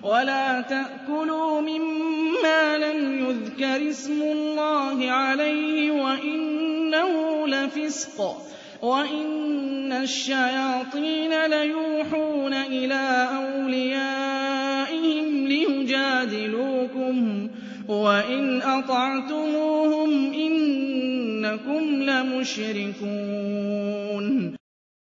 وَلَا تَأْكُلُوا مِمَّا لَمْ يُذْكَرِ اسْمُ اللَّهِ عَلَيْهِ وَإِنَّهُ لَفِسْقٌ ۗ وَإِنَّ الشَّيَاطِينَ لَيُوحُونَ إِلَىٰ أَوْلِيَائِهِمْ لِيُجَادِلُوكُمْ ۖ وَإِنْ أَطَعْتُمُوهُمْ إِنَّكُمْ لَمُشْرِكُونَ